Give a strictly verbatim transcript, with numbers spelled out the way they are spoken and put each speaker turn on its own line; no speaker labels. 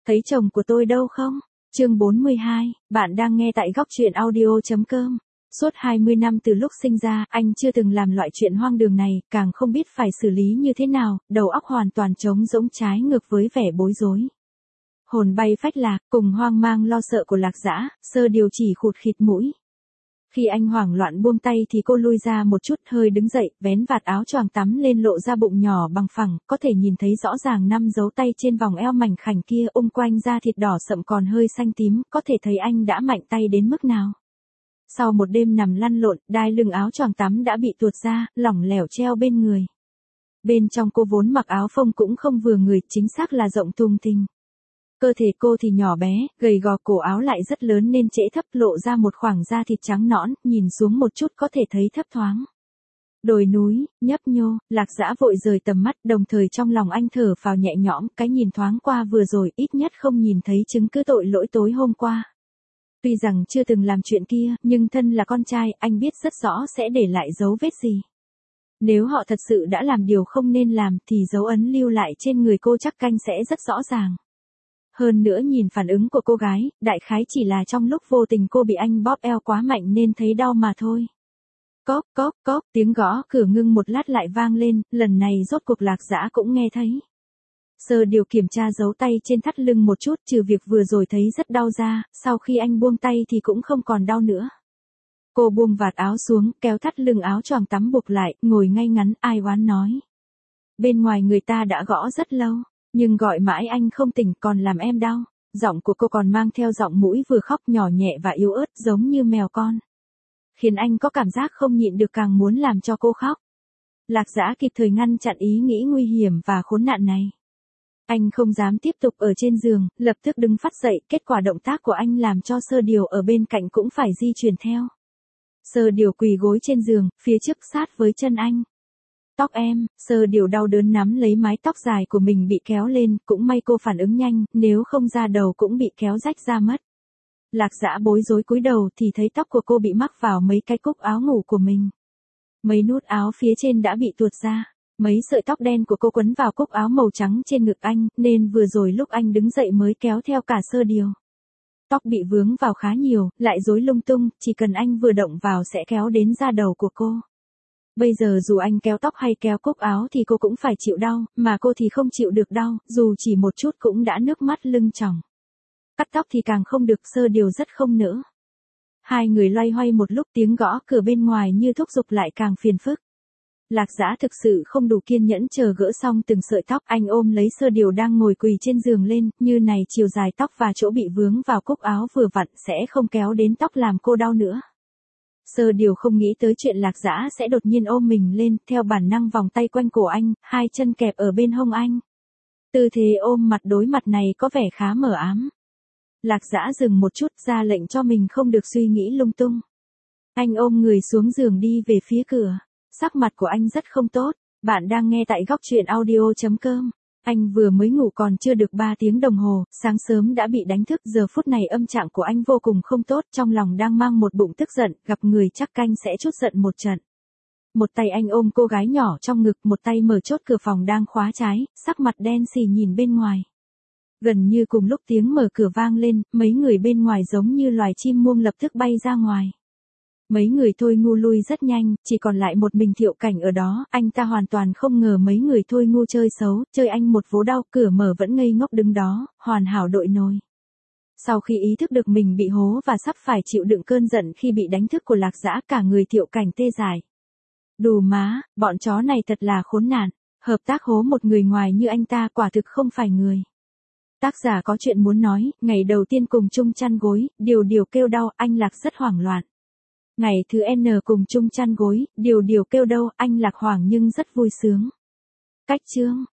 Thấy chồng của tôi đâu không? Chương bốn mươi hai, bạn đang nghe tại góc truyện audio chấm com. Suốt hai mươi năm từ lúc sinh ra, anh chưa từng làm loại chuyện hoang đường này, càng không biết phải xử lý như thế nào, đầu óc hoàn toàn trống rỗng trái ngược với vẻ bối rối. Hồn bay phách lạc, cùng hoang mang lo sợ của Lạc Dã, Sơ Điều chỉ khụt khịt mũi. Khi anh hoảng loạn buông tay thì cô lui ra một chút, hơi đứng dậy, vén vạt áo choàng tắm lên lộ ra bụng nhỏ bằng phẳng, có thể nhìn thấy rõ ràng năm dấu tay trên vòng eo mảnh khảnh kia, ôm quanh da thịt đỏ sậm còn hơi xanh tím, có thể thấy anh đã mạnh tay đến mức nào. Sau một đêm nằm lăn lộn, đai lưng áo choàng tắm đã bị tuột ra, lỏng lẻo treo bên người. Bên trong cô vốn mặc áo phông cũng không vừa người, chính xác là rộng thùng thình. Cơ thể cô thì nhỏ bé, gầy gò, cổ áo lại rất lớn nên trễ thấp, lộ ra một khoảng da thịt trắng nõn, nhìn xuống một chút có thể thấy thấp thoáng. Đồi núi, nhấp nhô, Lạc Dã vội rời tầm mắt, đồng thời trong lòng anh thở phào nhẹ nhõm, cái nhìn thoáng qua vừa rồi ít nhất không nhìn thấy chứng cứ tội lỗi tối hôm qua. Tuy rằng chưa từng làm chuyện kia, nhưng thân là con trai, anh biết rất rõ sẽ để lại dấu vết gì. Nếu họ thật sự đã làm điều không nên làm thì dấu ấn lưu lại trên người cô chắc canh sẽ rất rõ ràng. Hơn nữa nhìn phản ứng của cô gái, đại khái chỉ là trong lúc vô tình cô bị anh bóp eo quá mạnh nên thấy đau mà thôi. Cóp cóp cóp, tiếng gõ cửa ngưng một lát lại vang lên, lần này rốt cuộc Lạc Dã cũng nghe thấy. Sơ Điều kiểm tra dấu tay trên thắt lưng một chút, trừ việc vừa rồi thấy rất đau ra, sau khi anh buông tay thì cũng không còn đau nữa. Cô buông vạt áo xuống, kéo thắt lưng áo choàng tắm buộc lại, ngồi ngay ngắn, ai oán nói. Bên ngoài người ta đã gõ rất lâu. Nhưng gọi mãi anh không tỉnh, còn làm em đau. Giọng của cô còn mang theo giọng mũi vừa khóc nhỏ nhẹ và yếu ớt giống như mèo con. Khiến anh có cảm giác không nhịn được càng muốn làm cho cô khóc. Lạc Dã kịp thời ngăn chặn ý nghĩ nguy hiểm và khốn nạn này. Anh không dám tiếp tục ở trên giường, lập tức đứng phắt dậy, kết quả động tác của anh làm cho Sơ Điều ở bên cạnh cũng phải di chuyển theo. Sơ Điều quỳ gối trên giường, phía trước sát với chân anh. Tóc em, Sơ Điều đau đớn nắm lấy mái tóc dài của mình bị kéo lên, cũng may cô phản ứng nhanh, nếu không da đầu cũng bị kéo rách ra mất. Lạc Dã bối rối cúi đầu thì thấy tóc của cô bị mắc vào mấy cái cúc áo ngủ của mình. Mấy nút áo phía trên đã bị tuột ra, mấy sợi tóc đen của cô quấn vào cúc áo màu trắng trên ngực anh, nên vừa rồi lúc anh đứng dậy mới kéo theo cả Sơ Điều. Tóc bị vướng vào khá nhiều, lại rối lung tung, chỉ cần anh vừa động vào sẽ kéo đến da đầu của cô. Bây giờ dù anh kéo tóc hay kéo cúc áo thì cô cũng phải chịu đau, mà cô thì không chịu được đau, dù chỉ một chút cũng đã nước mắt lưng tròng. Cắt tóc thì càng không được, Sơ Điều rất không nỡ. Hai người loay hoay một lúc, tiếng gõ cửa bên ngoài như thúc giục lại càng phiền phức. Lạc Dã thực sự không đủ kiên nhẫn chờ gỡ xong từng sợi tóc, anh ôm lấy Sơ Điều đang ngồi quỳ trên giường lên, như này chiều dài tóc và chỗ bị vướng vào cúc áo vừa vặn sẽ không kéo đến tóc làm cô đau nữa. Sơ Điều không nghĩ tới chuyện Lạc Dã sẽ đột nhiên ôm mình lên, theo bản năng vòng tay quanh cổ anh, hai chân kẹp ở bên hông anh. Tư thế ôm mặt đối mặt này có vẻ khá mờ ám. Lạc Dã dừng một chút, ra lệnh cho mình không được suy nghĩ lung tung. Anh ôm người xuống giường đi về phía cửa. Sắc mặt của anh rất không tốt. Bạn đang nghe tại góc truyện audio chấm com. Anh vừa mới ngủ còn chưa được ba tiếng đồng hồ, sáng sớm đã bị đánh thức, giờ phút này âm trạng của anh vô cùng không tốt, trong lòng đang mang một bụng tức giận, gặp người chắc canh sẽ trút giận một trận. Một tay anh ôm cô gái nhỏ trong ngực, một tay mở chốt cửa phòng đang khóa trái, sắc mặt đen xì nhìn bên ngoài. Gần như cùng lúc tiếng mở cửa vang lên, mấy người bên ngoài giống như loài chim muông lập tức bay ra ngoài. Mấy người Thôi Ngu lui rất nhanh, chỉ còn lại một mình Thiệu Cảnh ở đó, anh ta hoàn toàn không ngờ mấy người Thôi Ngu chơi xấu, chơi anh một vố đau, cửa mở vẫn ngây ngốc đứng đó, hoàn hảo đội nồi. Sau khi ý thức được mình bị hố và sắp phải chịu đựng cơn giận khi bị đánh thức của Lạc Dã, cả người Thiệu Cảnh tê dại. Đù má, bọn chó này thật là khốn nạn, hợp tác hố một người ngoài như anh ta quả thực không phải người. Tác giả có chuyện muốn nói, ngày đầu tiên cùng chung chăn gối, Điều Điều kêu đau, anh Lạc rất hoảng loạn. Ngày thứ N cùng chung chăn gối, Điều Điều kêu đau, anh Lạc hoảng nhưng rất vui sướng. Cách chương.